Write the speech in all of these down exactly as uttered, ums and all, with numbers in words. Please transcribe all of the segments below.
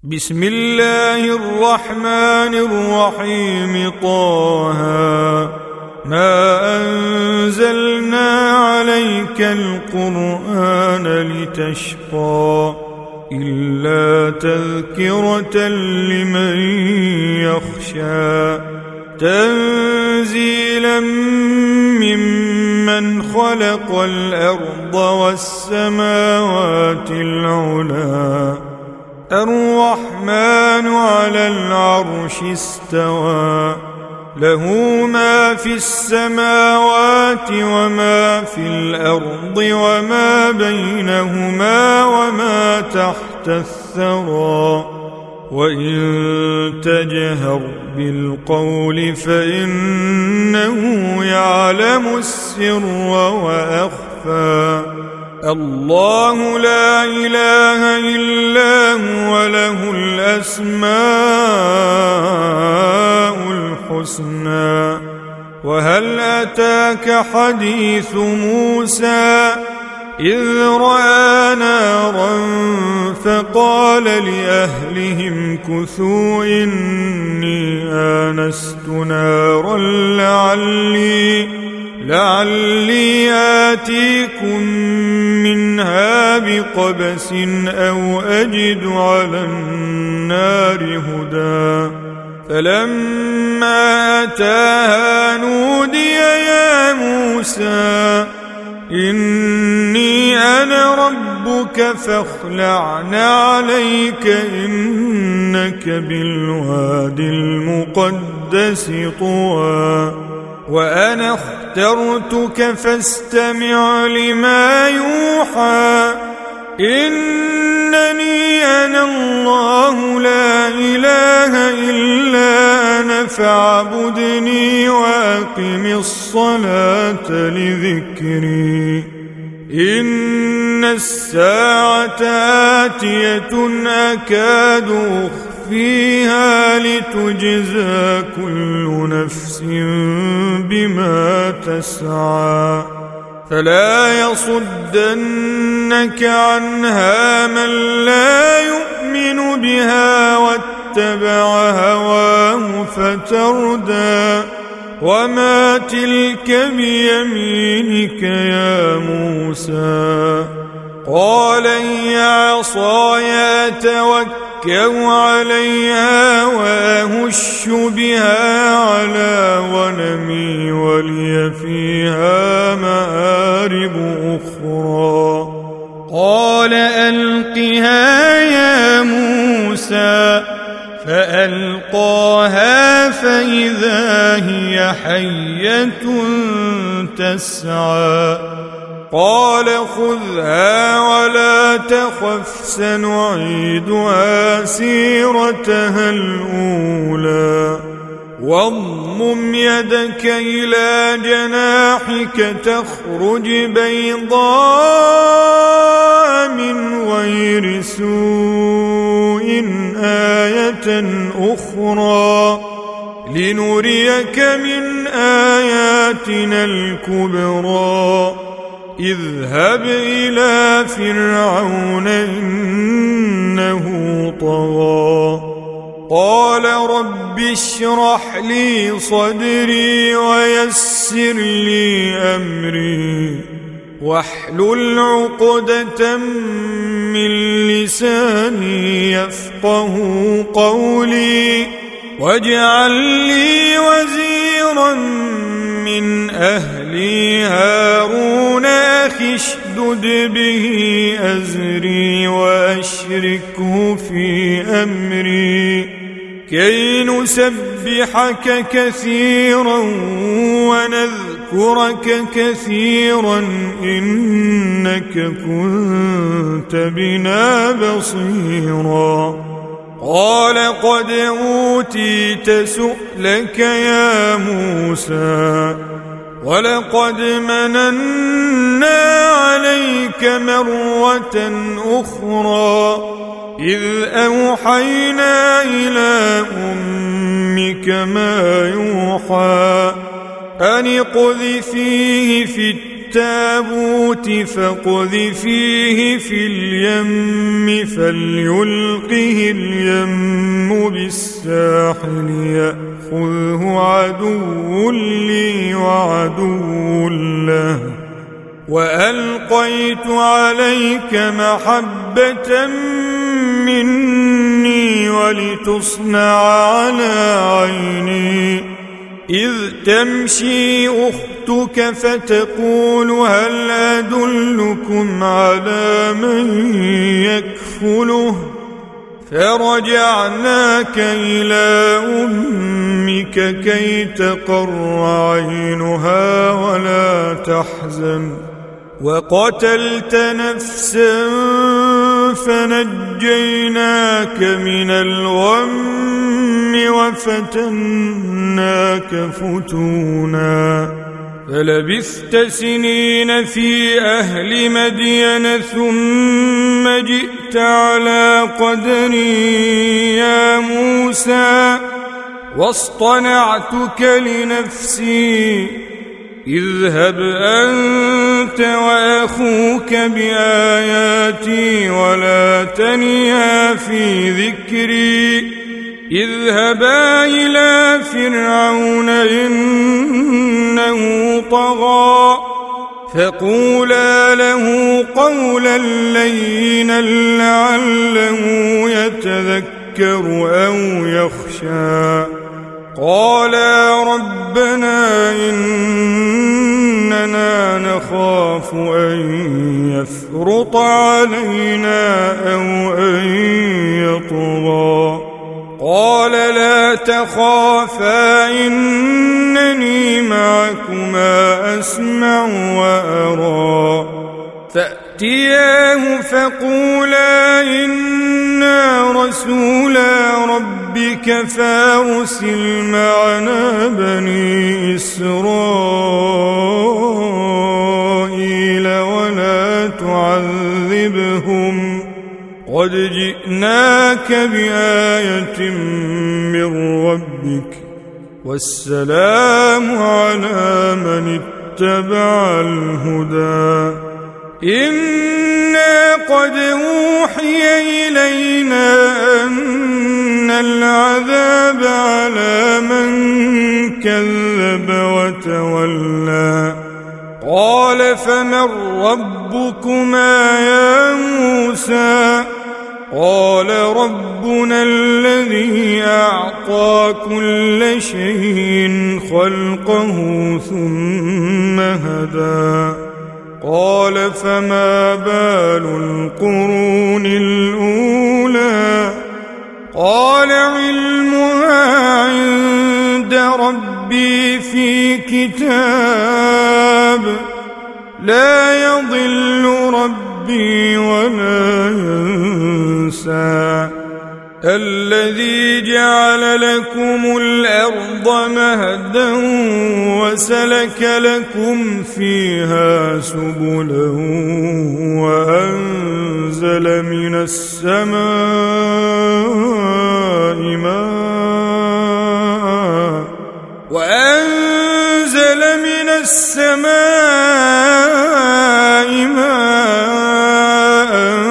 بسم الله الرحمن الرحيم. طه ما أنزلنا عليك القرآن لتشقى إلا تذكرة لمن يخشى تنزيلا ممن خلق الأرض والسماوات العلى الرحمن على العرش استوى له ما في السماوات وما في الأرض وما بينهما وما تحت الثرى وإن تجهر بالقول فإنه يعلم السر وأخفى الله لا إله إلا هو له الأسماء الحسنى. وهل أتاك حديث موسى إذ رأى نارا فقال لأهلهم كثوا إني آنست نارا لعلي لعلي آتيكم منها بقبس أو أجد على النار هدى. فلما أتاها نودي يا موسى إني أنا ربك فاخلع نعليك إنك بالوادي المقدس طوى وأنا اخترتك فاستمع لما يوحى إنني أنا الله لا إله إلا أنا فاعبدني وأقم الصلاة لذكري إن الساعة آتية أكاد أخفيها لتجزى كل نفس بما تسعى فلا يصدنك عنها من لا يؤمن بها واتبع هواه فتردى. وما تلك بيمينك يا موسى قال هي عصاي أتوكأ عليها وأهش بها على غنمي ولي فيها مآرب أخرى. قال ألقها يا موسى فألقاها فإذا هي حية تسعى قال خذها ولا تخف سنعيدها سيرتها الأولى واضمم يدك إلى جناحك تخرج بيضاء من غير سوء آية أخرى لنريك من آياتنا الكبرى. اذهب إلى فرعون إنه طغى قال رب اشرح لي صدري ويسر لي أمري واحلل عقدة من لساني يفقه قولي واجعل لي وزيرا من أهلي هارون أخي اشدد به أزري وأشركه في أمري كي نسبحك كثيرا ونذكرك كثيرا إنك كنت بنا بصيرا. قال قد أوتيت سؤلك يا موسى ولقد مننا عليك مرة أخرى إذ أوحينا إلى أمك ما يوحى أن اقذفيه في التابوت فاقذفيه في اليم فليلقه اليم بالساحل يأخذه عدو لي وعدو له وألقيت عليك محبة مني ولتصنع على عيني إذ تمشي أختك فتقول هل أدلكم على من يكفله فرجعناك إلى أمك كي تقر عينها ولا تحزن وقتلت نفسا فنجيناك من الغم وفتناك فتونا فلبثت سنين في أهل مدين ثم جئت على قدري يا موسى واصطنعتك لنفسي اذهب أنت وأخوك بآياتي ولا تنيا في ذكري اذهبا إلى فرعون إنه طغى فقولا له قولا لينا لعله يتذكر أو يخشى قالا ربنا إننا نخاف أن يفرط علينا أو أن يطغى قال لا تخافا إنني معكما أسمع وأرى فأتياه فقولا إنا رسولا ربك فارسل معنا بني إسرائيل ولا تعذبهم قد جئناك بآية من ربك والسلام على من اتبع الهدى إنا قد أوحي إلينا أن العذاب على من كذب وتولى قال فمن ربكما يا موسى قال ربنا الذي أعطى كل شيء خلقه ثم هدى قال فما بال القرون الأولى قال علمها عند ربي في كتاب لا يضل ربي ولا ينسى الذي جعل لكم الأرض مهدا وسلك لكم فيها سبلا وأنزل من السماء ماء وأنزل من السماء ماء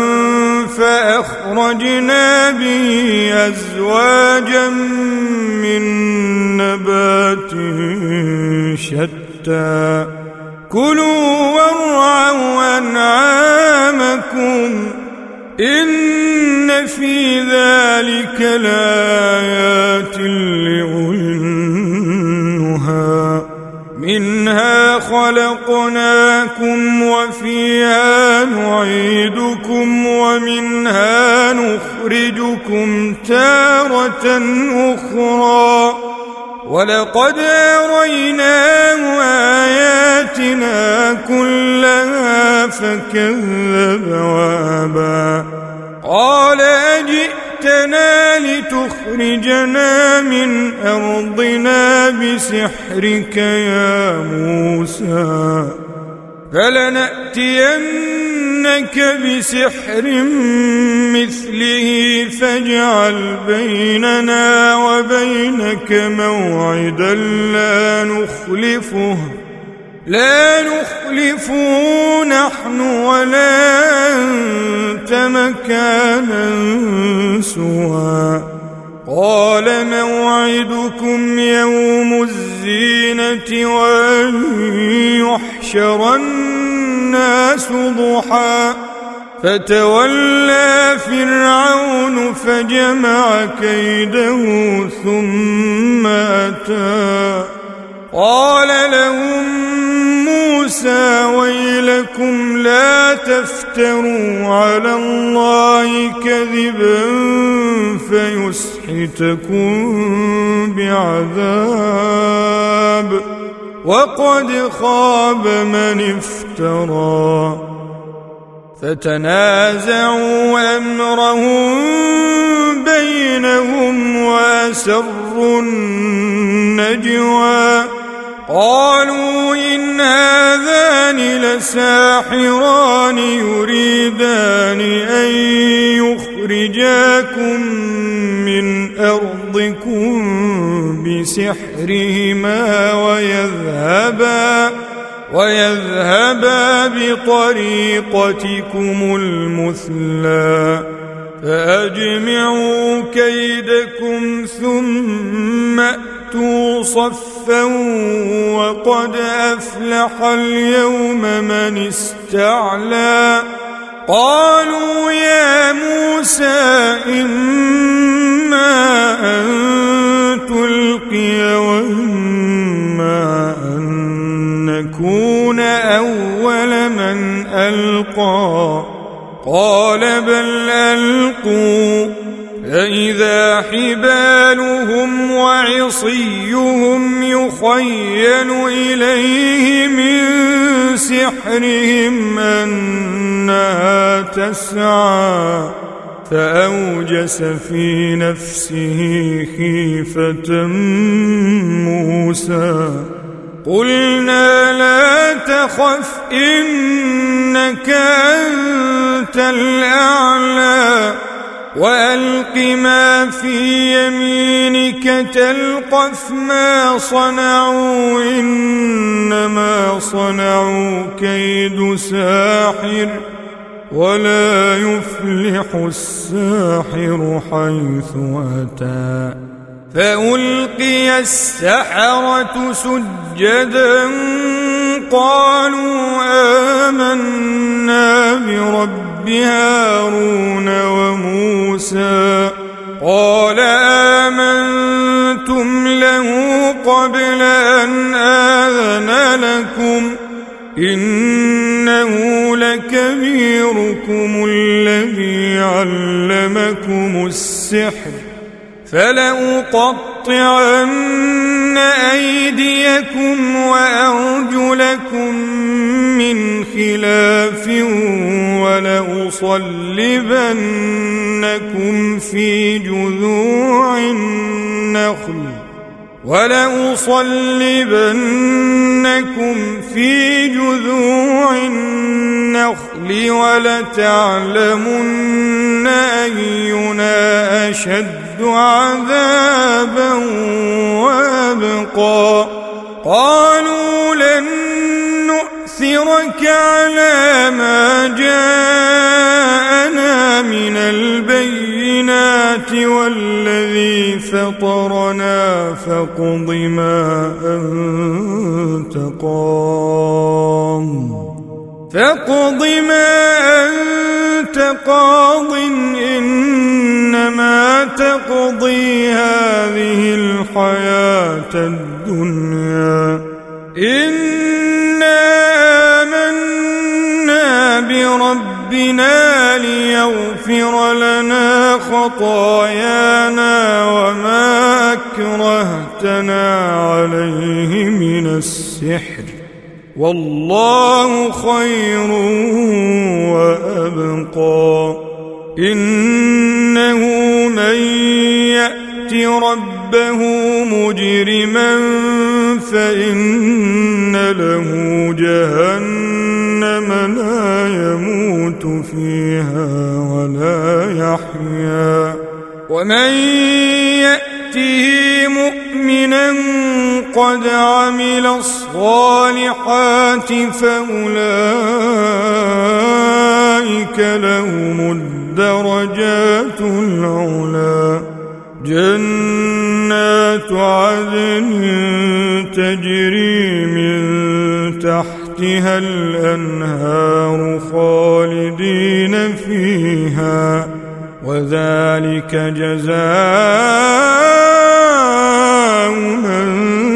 فأخرجنا به أزواجا من نبات شتى كلوا وارعوا أنعامكم إن في ذلك لآيات لأولي النهى منها خلقناكم وفيها نعيدكم ومنها نخرجكم تارة أخرى ولقد أريناه آياتنا كلها فكذب وأبى قال أجئتنا لتخرجنا من أرضنا بسحرك يا موسى فلنأتينك بسحر مثله فاجعل بيننا وبينك موعدا لا نخلفه لا نخلف نحن ولا أنت مكانا سوى قال موعدكم يوم الزينة وأن يحشر الناس ضحى فتولى فرعون فجمع كيده ثم أتى قال لهم موسى ويلكم لا تفتروا على الله كذبا فيسحتكم بعذاب وقد خاب من افترى فتنازعوا أمرهم بينهم وأسروا النجوى قالوا إن هذان لساحران يريدان أن يخرجاكم من أرضكم بسحرهما ويذهبا ويذهبا بطريقتكم المثلى فأجمعوا كيدكم ثم أتوا صفا وقد أفلح اليوم من استعلى قالوا يا موسى إما أن تلقي وإما أن نكون أول من ألقى قال بل ألقوا فإذا حبالهم وعصيهم يخيل إليه من سحرهم أنها تسعى فأوجس في نفسه خيفة موسى قلنا لا تخف إنك أنت الأعلى وألق ما في يمينك تلقف ما صنعوا إنما صنعوا كيد ساحر ولا يفلح الساحر حيث أتى فألقي السحرة سجدا قالوا آمنا برب هارون وموسى قال آمنتم له قبل أن آذن لكم إنه لكبيركم الذي علمكم السحر فلأقطعن أيديكم وأرجلكم من خلاف ولأصلبنكم في جذوع النخل ولأصلبنكم في جذوع النخل ولتعلمن أينا أشد عذابا وأبقى قالوا لن نؤثرك على ما جاءنا من البينات والذي فطرنا فاقض ما أنت قاض فاقض ما أنت قاض إنما تقضي هذه الحياة الدنيا إنا آمنا بربنا ليغفر لنا خطايانا وما أكرهتنا عليه من السحر والله خير وأبقى إنه من يأت ربه مجرما فإن له جهنم لا يموت فيها ولا يحيا ومن يأته مؤمنا مؤمنا قد عمل الصالحات فأولئك لهم الدرجات العلى جنات عدن تجري من تحتها الأنهار خالدين فيها وذلك جزاء من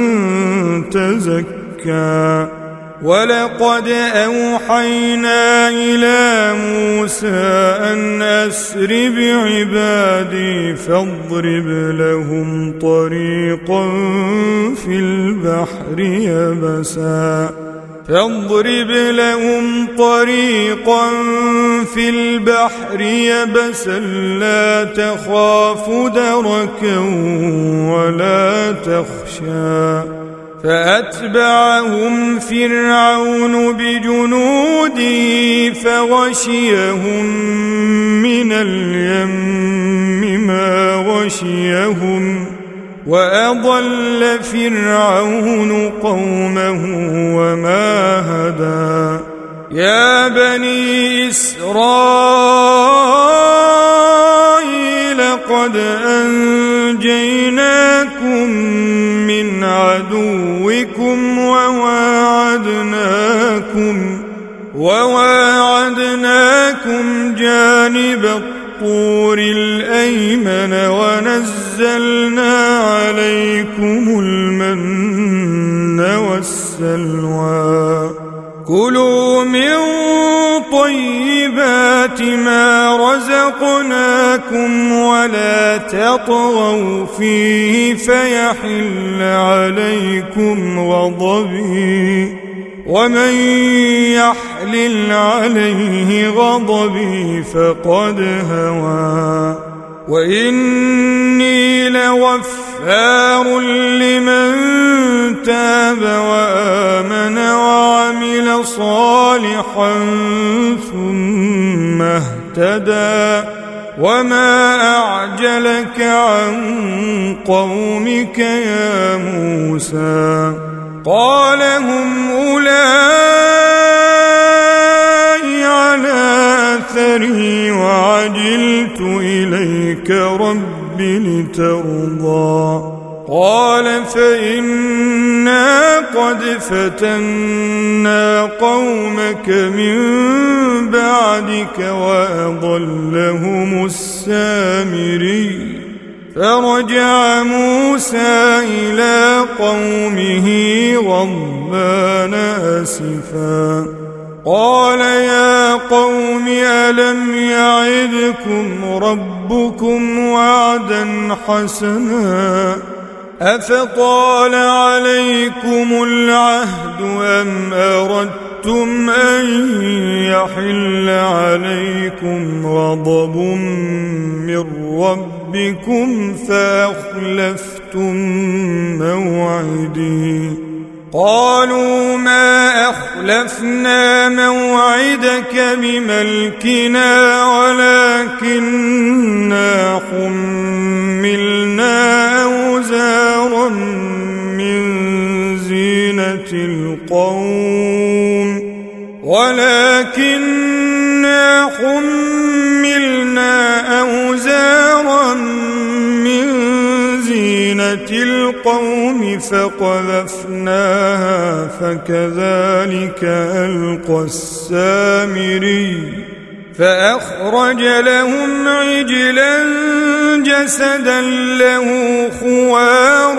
تزكى ولقد أوحينا إلى موسى أن أسر بعبادي فاضرب لهم طريقا في البحر يبسا فاضرب لهم طريقا في البحر يبسا لا تخاف دركا ولا تخشى فأتبعهم فرعون بجنوده فغشيهم من اليم ما غشيهم وأضل فرعون قومه وما هدى يا بني إسرائيل قد أنجيناكم من عدوكم وواعدناكم وواعدناكم جانب الطور الأيمن ونزلنا عليكم المن والسلوى كلوا من طيبات ما رزقناكم ولا تطغوا فيه فيحل عليكم غضبي ومن يحلل عليه غضبي فقد هوى وإني لغفار لمن تاب وآمن وعمل صالحا ثم اهتدى وما أعجلك عن قومك يا موسى قال هم أولئك على أثري وعجلت إليك رب لترضى قال فإنا قد فتنا قومك من بعدك وأضلهم السامري فرجع موسى إلى قومه غضبان آسفا قال يا قوم ألم يعدكم ربكم وعدا حسنا أفطال عليكم العهد أم أردتم أن يحل عليكم غضب من ربكم فأخلفتم موعدي قالوا ما أخلفنا موعدك بملكنا ولكننا حملنا أوزارا من زينة القوم ولكننا حملنا أوزارا من زينة القوم فقذفناها فكذلك ألقى السامري فأخرج لهم عجلا جسدا له خوار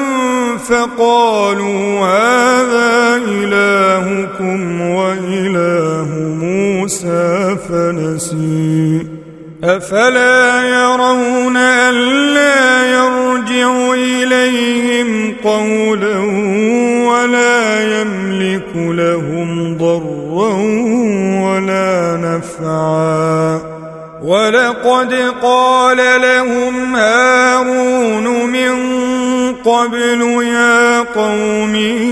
فقالوا هذا إلهكم وإله موسى فنسي أفلا يرون ألا يرجع إليهم قولا ولا يملك لهم ضرا ولا نفعا ولقد قال لهم هارون من قبل يا قوم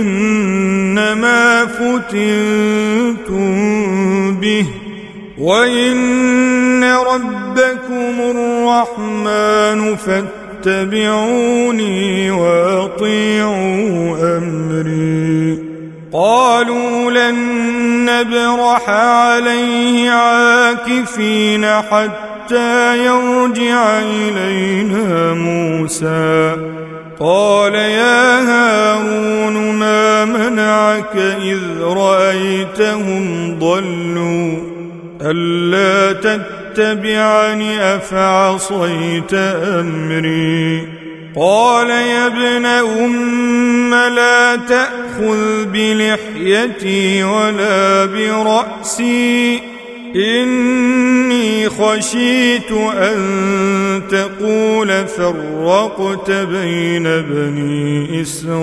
إنما فتنتم به وإن ربكم الرحمن فاتقوا فاتبعوني وأطيعوا أمري. قالوا لن نبرح عليه عاكفين حتى يرجع إلينا موسى. قال يا هارون ما منعك إذ رأيتهم ضلوا ألا تتبعني أفعصيت أمري. قال يا ابن أم لا تأخذ بلحيتي ولا برأسي إني خشيت أن تقول فرقت بين بني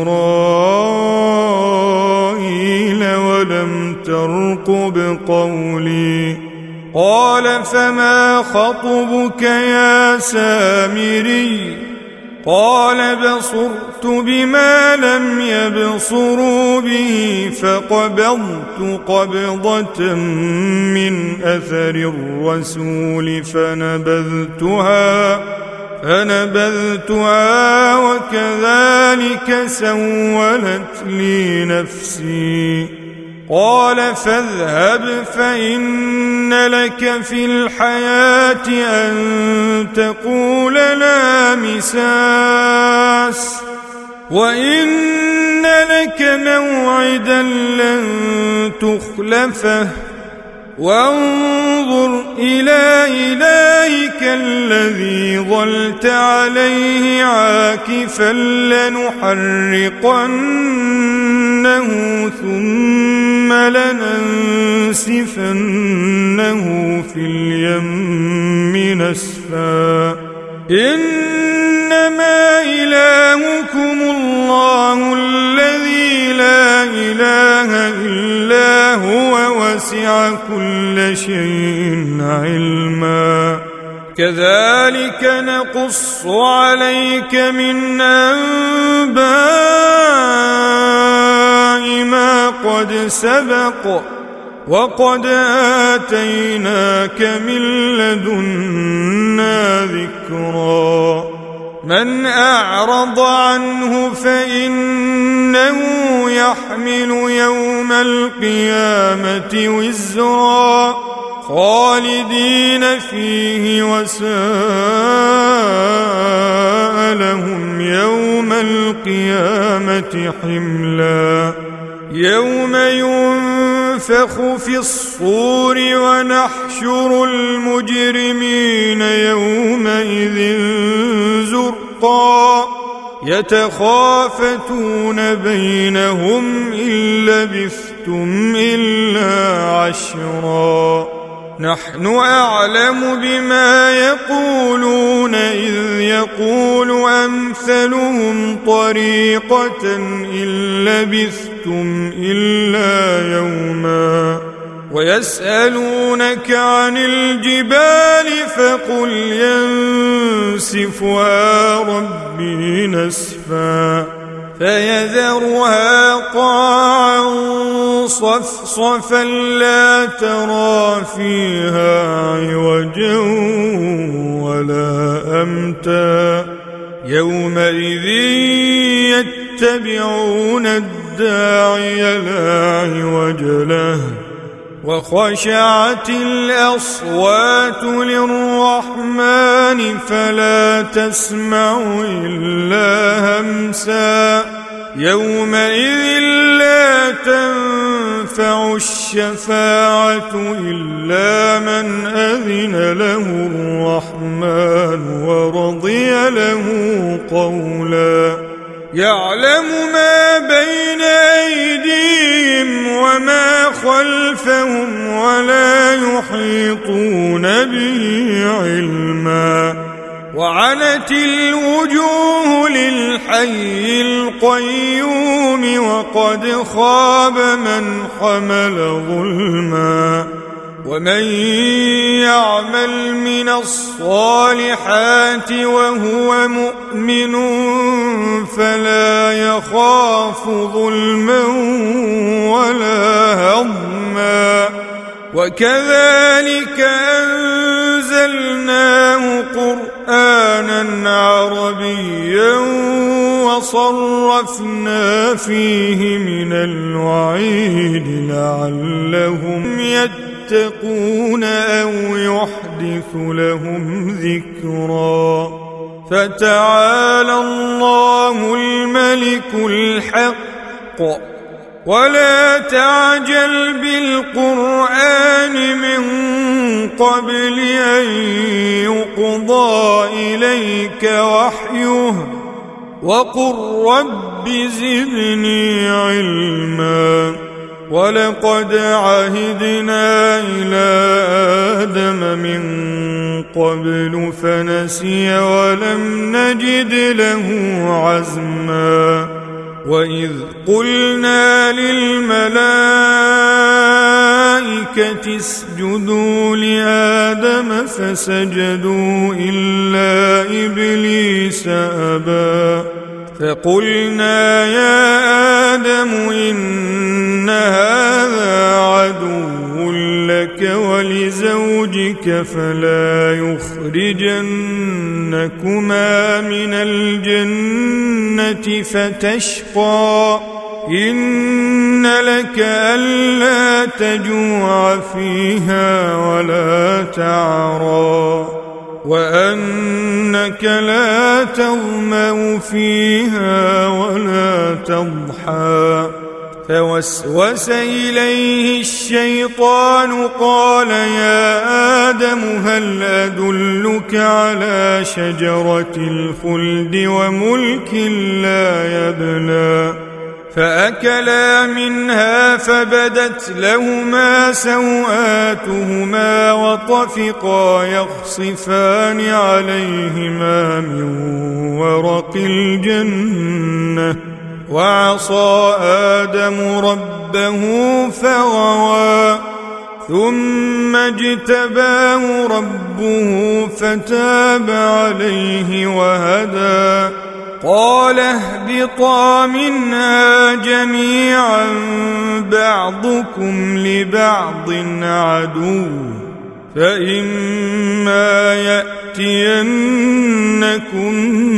إسرائيل ولم ترقب قولي. قال فما خطبك يا سامري؟ قال بصرت بما لم يبصروا به فقبضت قبضة من أثر الرسول فنبذتها فنبذتها وكذلك سولت لي نفسي. قال فاذهب فإن لك في الحياة أن تقول لا مساس وإن لك موعدا لن تخلفه وانظر إلى إلهك الذي ظلت عليه عاكفا لنحرقنه ثم لننسفنه في اليم نسفا. إنما إلهكم الله الذي لا إله إلا هو وسع كل شيء علما. كذلك نقص عليك من أنباء ما قد سبق وقد آتيناك من لدنا ذكرا. من أعرض عنه فإنه يحمل يوم القيامة وزرا خالدين فيه وساء لهم يوم القيامة حملا. يوم ينفخ في الصور ونحشر المجرمين يومئذ زرقا يتخافتون بينهم إن لبثتم إلا عشرا. نحن أعلم بما يقولون إذ يقول أمثلهم طريقة إن لبثتم إلا يوما. ويسألونك عن الجبال فقل ينسفها ربي نسفا فيذرها قاعا صفصفا لا ترى فيها عوجا ولا أمتا. يومئذ يتبعون الداعي لا عوج له وخشعت الأصوات للرحمن فلا تسمع إلا همسا. يومئذ لا تنفع الشفاعة إلا من أذن له الرحمن ورضي له قولا. يعلم ما بين أيديهم وما خلفهم ولا يحيطون به علما. وعنت الوجوه للحي القيوم وقد خاب من حمل ظلما. ومن يعمل من الصالحات وهو مؤمن فلا يخاف ظلما ولا هضما. وكذلك أنزلناه قرآنا عربيا وصرفنا فيه من الوعيد لعلهم يتقون أو يحدث لهم ذكرا فتعالى الله الملك الحق ولا تعجل بالقرآن من قبل أن يقضى إليك وحيه وقل رب زدني علما ولقد عهدنا إلى آدم من قبل فنسي ولم نجد له عزما وإذ قلنا للملائكة اسجدوا لآدم فسجدوا إلا إبليس أبى فقلنا يا آدم إن هذا عدو لك ولزوجك فلا يخرجنكما من الجنة فتشقى إن لك ألا تجوع فيها ولا تعرى وأنك لا تظمأ فيها ولا تضحى فوسوس إليه الشيطان قال يا آدم هل أدلك على شجرة الخلد وملك لا يبلى فأكلا منها فبدت لهما سوآتهما وطفقا يخصفان عليهما من ورق الجنة وعصى آدم ربه فغوى ثم اجتباه ربه فتاب عليه وهدى قال اهبطا منها جميعا بعضكم لبعض عدو فإما يأتينكم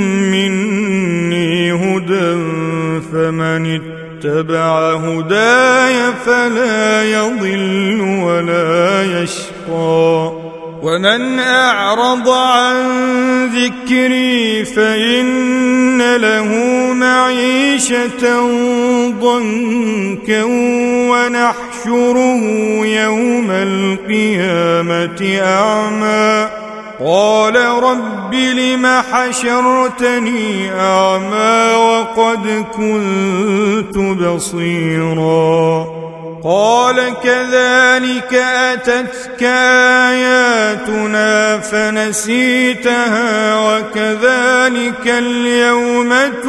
مني هدى فمن اتبع هداي فلا يضل ولا يشقى ومن أعرض عن ذكري فإن له معيشة ضنكا ونحشره يوم القيامة أعمى قال رب لم حشرتني أعمى وقد كنت بصيرا قال كذلك أتتك آياتنا فنسيتها وكذلك اليوم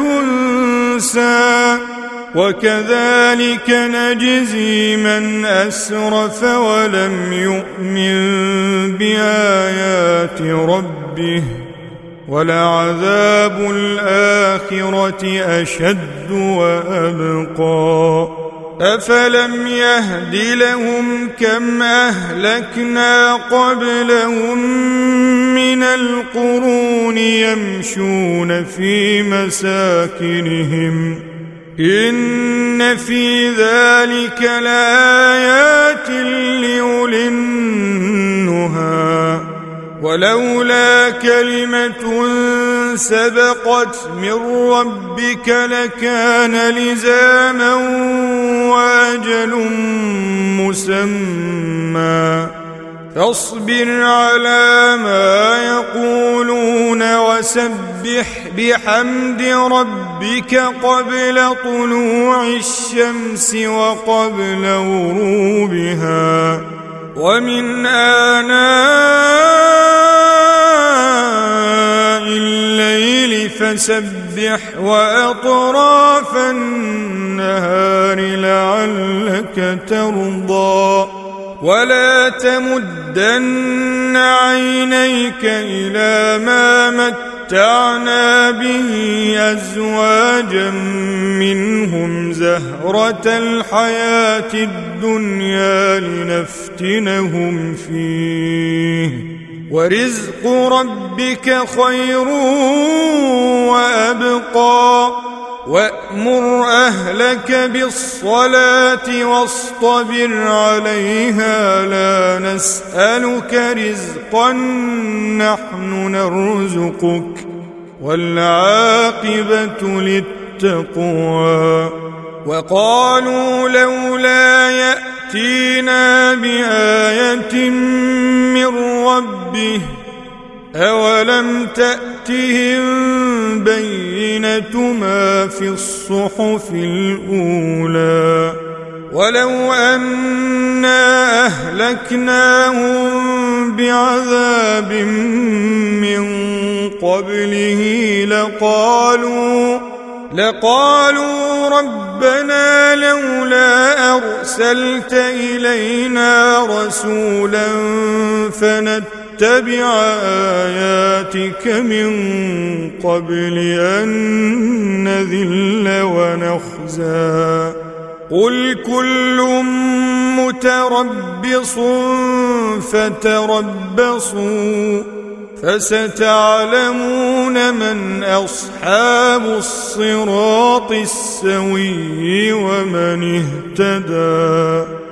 تنسى وكذلك نجزي من أسرف ولم يؤمن بآيات ربه ولعذاب الآخرة أشد وأبقى أفلم يهد لهم كم أهلكنا قبلهم من القرون يمشون في مساكنهم إن في ذلك لآيات لأولي النهى ولولا كلمة سبقت من ربك لكان لزاما وأجل مسمى فاصبر على ما يقولون وسبح بحمد ربك قبل طلوع الشمس وقبل غروبها ومن آناء الليل فسبح وأطراف النهار لعلك ترضى ولا تمدن عينيك إلى ما متعنا به أزواجا منهم زهرة الحياة الدنيا لنفتنهم فيه ورزق ربك خير وأبقى وأمر أهلك بالصلاة واصطبر عليها لا نسألك رزقا نحن نرزقك والعاقبة للتقوى وقالوا لولا يأتينا بآية من ربه أولم تأتهم بينة ما في الصحف الأولى ولو أنا أهلكناهم بعذاب من قبله لقالوا لقالوا ربنا لولا أرسلت إلينا رسولا فنتبع آياتك من قبل أن نذل ونخزى قل كل متربص فتربصوا فستعلمون من أصحاب الصراط السوي ومن اهتدى.